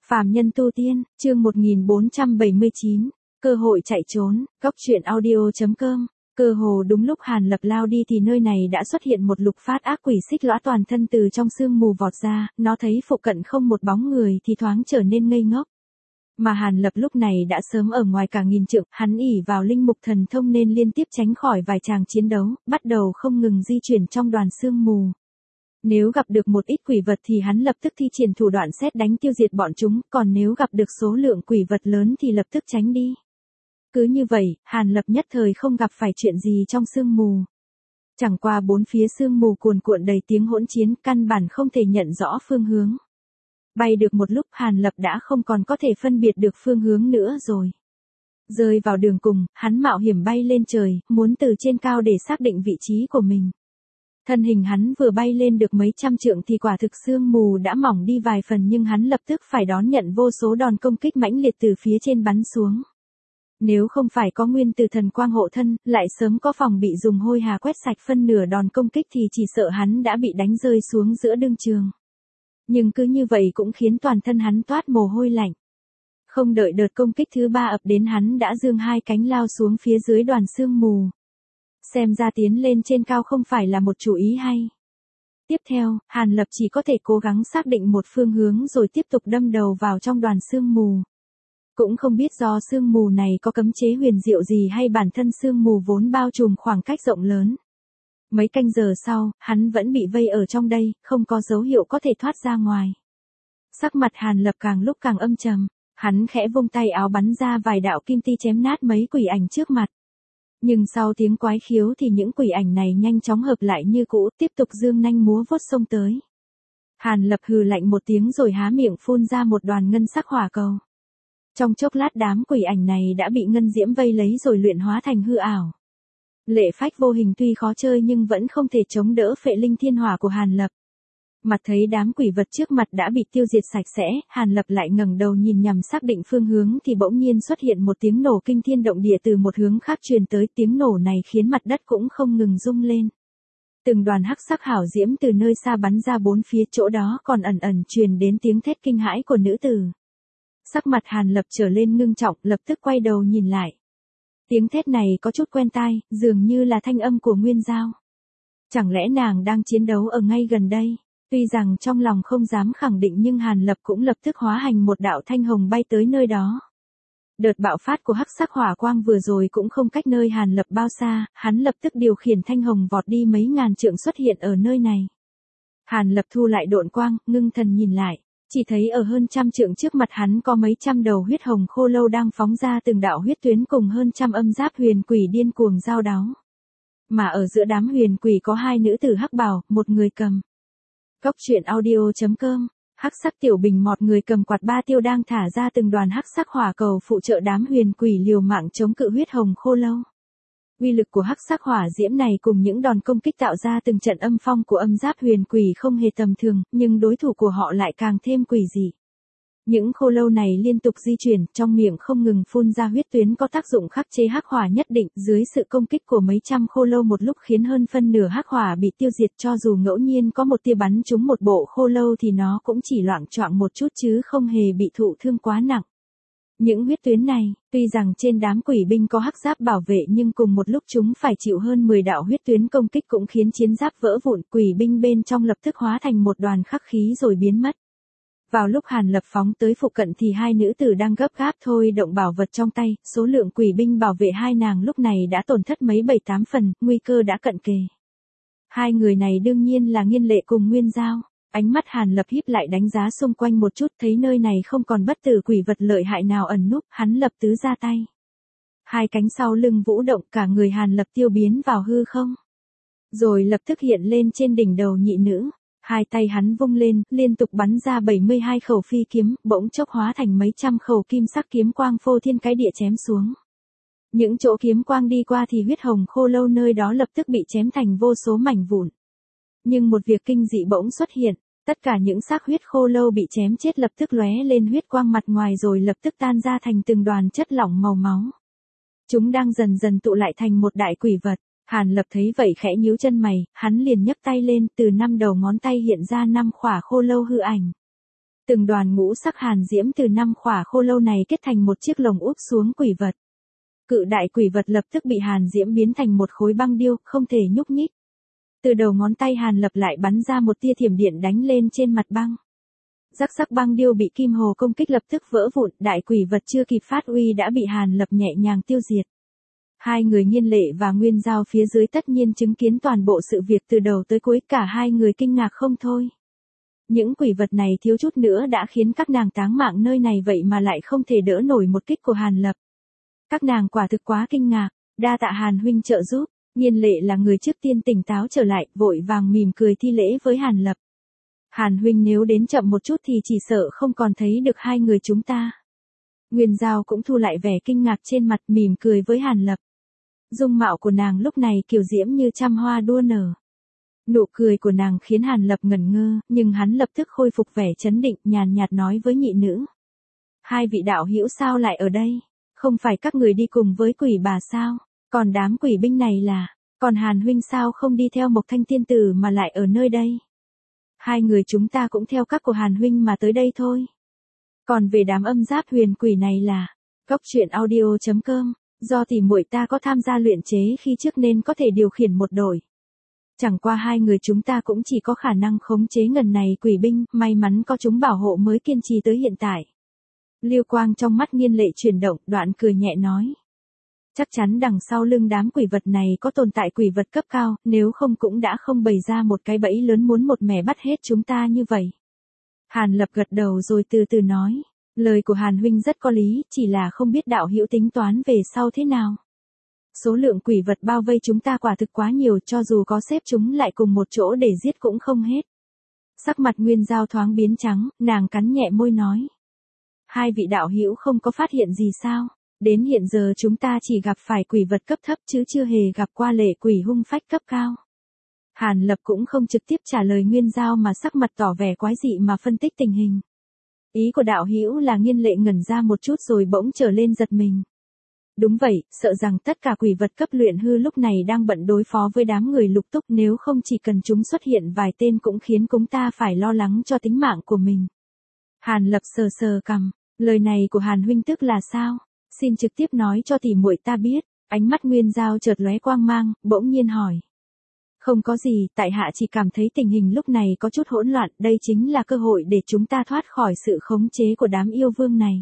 Phàm nhân tu tiên, chương 1479, cơ hội chạy trốn, góc truyện audio.com. Cơ hồ đúng lúc Hàn Lập lao đi thì nơi này đã xuất hiện một lục phát ác quỷ xích lõa toàn thân từ trong sương mù vọt ra, nó thấy phụ cận không một bóng người thì thoáng trở nên ngây ngốc. Mà Hàn Lập lúc này đã sớm ở ngoài cả nghìn trượng, hắn ỷ vào linh mục thần thông nên liên tiếp tránh khỏi vài tràng chiến đấu, bắt đầu không ngừng di chuyển trong đoàn sương mù. Nếu gặp được một ít quỷ vật thì hắn lập tức thi triển thủ đoạn sét đánh tiêu diệt bọn chúng, còn nếu gặp được số lượng quỷ vật lớn thì lập tức tránh đi. Cứ như vậy, Hàn Lập nhất thời không gặp phải chuyện gì trong sương mù. Chẳng qua bốn phía sương mù cuồn cuộn đầy tiếng hỗn chiến, căn bản không thể nhận rõ phương hướng. Bay được một lúc Hàn Lập đã không còn có thể phân biệt được phương hướng nữa rồi. Rơi vào đường cùng, hắn mạo hiểm bay lên trời, muốn từ trên cao để xác định vị trí của mình. Thân hình hắn vừa bay lên được mấy trăm trượng thì quả thực sương mù đã mỏng đi vài phần, nhưng hắn lập tức phải đón nhận vô số đòn công kích mãnh liệt từ phía trên bắn xuống. Nếu không phải có nguyên tử thần quang hộ thân, lại sớm có phòng bị dùng hôi hà quét sạch phân nửa đòn công kích thì chỉ sợ hắn đã bị đánh rơi xuống giữa đương trường. Nhưng cứ như vậy cũng khiến toàn thân hắn toát mồ hôi lạnh. Không đợi đợt công kích thứ ba ập đến hắn đã giương hai cánh lao xuống phía dưới đoàn sương mù. Xem ra tiến lên trên cao không phải là một chủ ý hay. Tiếp theo, Hàn Lập chỉ có thể cố gắng xác định một phương hướng rồi tiếp tục đâm đầu vào trong đoàn sương mù. Cũng không biết do sương mù này có cấm chế huyền diệu gì hay bản thân sương mù vốn bao trùm khoảng cách rộng lớn. Mấy canh giờ sau, hắn vẫn bị vây ở trong đây, không có dấu hiệu có thể thoát ra ngoài. Sắc mặt Hàn Lập càng lúc càng âm trầm, hắn khẽ vung tay áo bắn ra vài đạo kim ti chém nát mấy quỷ ảnh trước mặt. Nhưng sau tiếng quái khiếu thì những quỷ ảnh này nhanh chóng hợp lại như cũ, tiếp tục dương nanh múa vuốt xông tới. Hàn Lập hừ lạnh một tiếng rồi há miệng phun ra một đoàn ngân sắc hỏa cầu. Trong chốc lát đám quỷ ảnh này đã bị ngân diễm vây lấy rồi luyện hóa thành hư ảo. Lệ phách vô hình tuy khó chơi nhưng vẫn không thể chống đỡ phệ linh thiên hỏa của Hàn Lập. Mặt thấy đám quỷ vật trước mặt đã bị tiêu diệt sạch sẽ, Hàn Lập lại ngẩng đầu nhìn nhằm xác định phương hướng thì bỗng nhiên xuất hiện một tiếng nổ kinh thiên động địa từ một hướng khác truyền tới. Tiếng nổ này khiến mặt đất cũng không ngừng rung lên. Từng đoàn hắc sắc hảo diễm từ nơi xa bắn ra bốn phía, chỗ đó còn ẩn ẩn truyền đến tiếng thét kinh hãi của nữ tử. Sắc mặt Hàn Lập trở lên ngưng trọng, lập tức quay đầu nhìn lại. Tiếng thét này có chút quen tai, dường như là thanh âm của Nguyên Giao. Chẳng lẽ nàng đang chiến đấu ở ngay gần đây? Tuy rằng trong lòng không dám khẳng định nhưng Hàn Lập cũng lập tức hóa hành một đạo thanh hồng bay tới nơi đó. Đợt bạo phát của hắc sắc hỏa quang vừa rồi cũng không cách nơi Hàn Lập bao xa, hắn lập tức điều khiển thanh hồng vọt đi mấy ngàn trượng xuất hiện ở nơi này. Hàn Lập thu lại độn quang, ngưng thần nhìn lại. Chỉ thấy ở hơn trăm trượng trước mặt hắn có mấy trăm đầu huyết hồng khô lâu đang phóng ra từng đạo huyết tuyến cùng hơn trăm âm giáp huyền quỷ điên cuồng giao đáo. Mà ở giữa đám huyền quỷ có hai nữ tử hắc bào, một người cầm. Góc truyện audio.com, hắc sắc tiểu bình mọt người cầm quạt ba tiêu đang thả ra từng đoàn hắc sắc hỏa cầu phụ trợ đám huyền quỷ liều mạng chống cự huyết hồng khô lâu. Uy lực của hắc sắc hỏa diễm này cùng những đòn công kích tạo ra từng trận âm phong của âm giáp huyền quỷ không hề tầm thường, nhưng đối thủ của họ lại càng thêm quỷ dị. Những khô lâu này liên tục di chuyển, trong miệng không ngừng phun ra huyết tuyến có tác dụng khắc chế hắc hỏa nhất định, dưới sự công kích của mấy trăm khô lâu một lúc khiến hơn phân nửa hắc hỏa bị tiêu diệt, cho dù ngẫu nhiên có một tia bắn trúng một bộ khô lâu thì nó cũng chỉ loạng choạng một chút chứ không hề bị thụ thương quá nặng. Những huyết tuyến này, tuy rằng trên đám quỷ binh có hắc giáp bảo vệ nhưng cùng một lúc chúng phải chịu hơn 10 đạo huyết tuyến công kích cũng khiến chiến giáp vỡ vụn, quỷ binh bên trong lập tức hóa thành một đoàn khắc khí rồi biến mất. Vào lúc Hàn Lập phóng tới phụ cận thì hai nữ tử đang gấp gáp thôi động bảo vật trong tay, số lượng quỷ binh bảo vệ hai nàng lúc này đã tổn thất mấy 7-8 phần, nguy cơ đã cận kề. Hai người này đương nhiên là Nghiên Lệ cùng Nguyên Giao. Ánh mắt Hàn Lập híp lại đánh giá xung quanh một chút, thấy nơi này không còn bất tử quỷ vật lợi hại nào ẩn núp, hắn lập tứ ra tay. Hai cánh sau lưng vũ động, cả người Hàn Lập tiêu biến vào hư không. Rồi lập tức hiện lên trên đỉnh đầu nhị nữ. Hai tay hắn vung lên, liên tục bắn ra 72 khẩu phi kiếm, bỗng chốc hóa thành mấy trăm khẩu kim sắc kiếm quang phô thiên cái địa chém xuống. Những chỗ kiếm quang đi qua thì huyết hồng khô lâu nơi đó lập tức bị chém thành vô số mảnh vụn. Nhưng một việc kinh dị bỗng xuất hiện. Tất cả những xác huyết khô lâu bị chém chết lập tức lóe lên huyết quang mặt ngoài rồi lập tức tan ra thành từng đoàn chất lỏng màu máu. Chúng đang dần dần tụ lại thành một đại quỷ vật. Hàn Lập thấy vậy khẽ nhíu chân mày, hắn liền nhấc tay lên, từ 5 đầu ngón tay hiện ra 5 khỏa khô lâu hư ảnh. Từng đoàn ngũ sắc hàn diễm từ 5 khỏa khô lâu này kết thành một chiếc lồng úp xuống quỷ vật. Cự đại quỷ vật lập tức bị hàn diễm biến thành một khối băng điêu, không thể nhúc nhích. Từ đầu ngón tay Hàn Lập lại bắn ra một tia thiểm điện đánh lên trên mặt băng. Rắc rắc băng điêu bị kim hồ công kích lập tức vỡ vụn, đại quỷ vật chưa kịp phát uy đã bị Hàn Lập nhẹ nhàng tiêu diệt. Hai người Nhiên Lệ và Nguyên Giao phía dưới tất nhiên chứng kiến toàn bộ sự việc từ đầu tới cuối, cả hai người kinh ngạc không thôi. Những quỷ vật này thiếu chút nữa đã khiến các nàng táng mạng nơi này vậy mà lại không thể đỡ nổi một kích của Hàn Lập. Các nàng quả thực quá kinh ngạc, đa tạ Hàn huynh trợ giúp. Nhiên Lệ là người trước tiên tỉnh táo trở lại, vội vàng mỉm cười thi lễ với Hàn Lập. Hàn huynh nếu đến chậm một chút thì chỉ sợ không còn thấy được hai người chúng ta. Nguyên Giao cũng thu lại vẻ kinh ngạc trên mặt, mỉm cười với Hàn Lập. Dung mạo của nàng lúc này kiều diễm như trăm hoa đua nở. Nụ cười của nàng khiến Hàn Lập ngẩn ngơ, nhưng hắn lập tức khôi phục vẻ trấn định, nhàn nhạt nói với nhị nữ. Hai vị đạo hữu sao lại ở đây? Không phải các người đi cùng với quỷ bà sao? Còn đám quỷ binh này là, còn Hàn huynh sao không đi theo Mộc Thanh tiên tử mà lại ở nơi đây? Hai người chúng ta cũng theo các của Hàn huynh mà tới đây thôi. Còn về đám âm giáp huyền quỷ này là, goctruyện.audio.com, do tỷ muội ta có tham gia luyện chế khi trước nên có thể điều khiển một đội. Chẳng qua hai người chúng ta cũng chỉ có khả năng khống chế ngần này quỷ binh, may mắn có chúng bảo hộ mới kiên trì tới hiện tại. Lưu quang trong mắt Nhiên Lệ chuyển động, đoạn cười nhẹ nói. Chắc chắn đằng sau lưng đám quỷ vật này có tồn tại quỷ vật cấp cao, nếu không cũng đã không bày ra một cái bẫy lớn muốn một mẻ bắt hết chúng ta như vậy. Hàn Lập gật đầu rồi từ từ nói, lời của Hàn huynh rất có lý, chỉ là không biết đạo hữu tính toán về sau thế nào. Số lượng quỷ vật bao vây chúng ta quả thực quá nhiều, cho dù có xếp chúng lại cùng một chỗ để giết cũng không hết. Sắc mặt Nguyên Giao thoáng biến trắng, nàng cắn nhẹ môi nói. Hai vị đạo hữu không có phát hiện gì sao? Đến hiện giờ chúng ta chỉ gặp phải quỷ vật cấp thấp chứ chưa hề gặp qua lệ quỷ hung phách cấp cao. Hàn Lập cũng không trực tiếp trả lời Nguyên Giao mà sắc mặt tỏ vẻ quái dị mà phân tích tình hình. Ý của đạo hữu là Nhiên Lệ ngẩn ra một chút rồi bỗng trở lên giật mình. Đúng vậy, sợ rằng tất cả quỷ vật cấp luyện hư lúc này đang bận đối phó với đám người Lục Túc, nếu không chỉ cần chúng xuất hiện vài tên cũng khiến chúng ta phải lo lắng cho tính mạng của mình. Hàn Lập sờ sờ cằm, lời này của Hàn huynh tức là sao? Xin trực tiếp nói cho tỷ muội ta biết. Ánh mắt Nguyên Giao chợt lóe quang mang, bỗng nhiên hỏi. Không có gì, tại hạ chỉ cảm thấy tình hình lúc này có chút hỗn loạn, đây chính là cơ hội để chúng ta thoát khỏi sự khống chế của đám yêu vương này.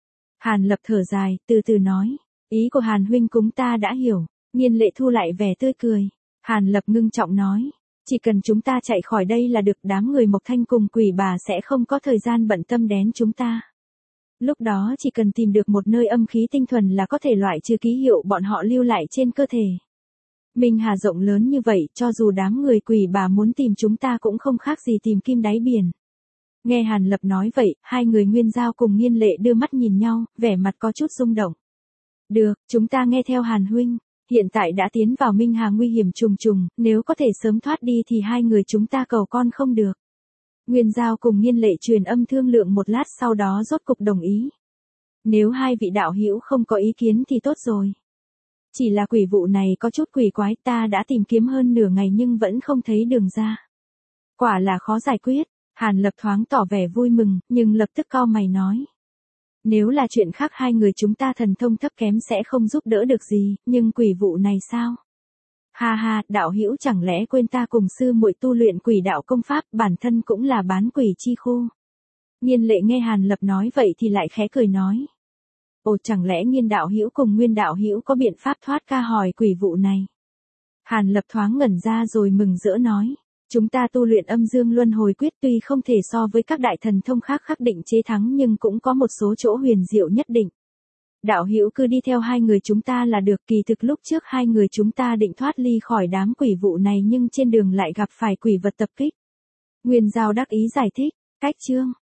Hàn Lập thở dài, từ từ nói. Ý của Hàn huynh chúng ta đã hiểu. Nhiên Lệ thu lại vẻ tươi cười. Hàn Lập ngưng trọng nói. Chỉ cần chúng ta chạy khỏi đây là được, đám người Mộc Thanh cùng quỷ bà sẽ không có thời gian bận tâm đến chúng ta. Lúc đó chỉ cần tìm được một nơi âm khí tinh thuần là có thể loại trừ ký hiệu bọn họ lưu lại trên cơ thể. Minh Hà rộng lớn như vậy, cho dù đám người quỷ bà muốn tìm chúng ta cũng không khác gì tìm kim đáy biển. Nghe Hàn Lập nói vậy, hai người Nguyên Giao cùng Nhiên Lệ đưa mắt nhìn nhau, vẻ mặt có chút rung động. Được, chúng ta nghe theo Hàn huynh, hiện tại đã tiến vào Minh Hà nguy hiểm trùng trùng, nếu có thể sớm thoát đi thì hai người chúng ta cầu con không được. Nguyên Giao cùng Nhiên Lệ truyền âm thương lượng một lát sau đó rốt cục đồng ý. Nếu hai vị đạo hữu không có ý kiến thì tốt rồi. Chỉ là quỷ vụ này có chút quỷ quái, ta đã tìm kiếm hơn nửa ngày nhưng vẫn không thấy đường ra. Quả là khó giải quyết. Hàn Lập thoáng tỏ vẻ vui mừng, nhưng lập tức cau mày nói. Nếu là chuyện khác hai người chúng ta thần thông thấp kém sẽ không giúp đỡ được gì, nhưng quỷ vụ này sao? Ha ha, đạo hữu chẳng lẽ quên ta cùng sư muội tu luyện quỷ đạo công pháp, bản thân cũng là bán quỷ chi khu. Nhiên Lệ nghe Hàn Lập nói vậy thì lại khẽ cười nói. Ồ, chẳng lẽ Nhiên đạo hữu cùng Nguyên đạo hữu có biện pháp thoát ca hỏi quỷ vụ này? Hàn Lập thoáng ngẩn ra rồi mừng rỡ nói. Chúng ta tu luyện âm dương luân hồi quyết tuy không thể so với các đại thần thông khác khắc định chế thắng nhưng cũng có một số chỗ huyền diệu nhất định. Đạo hữu cứ đi theo hai người chúng ta là được, kỳ thực lúc trước hai người chúng ta định thoát ly khỏi đám quỷ vụ này nhưng trên đường lại gặp phải quỷ vật tập kích. Nguyên Giao đắc ý giải thích, cách chương.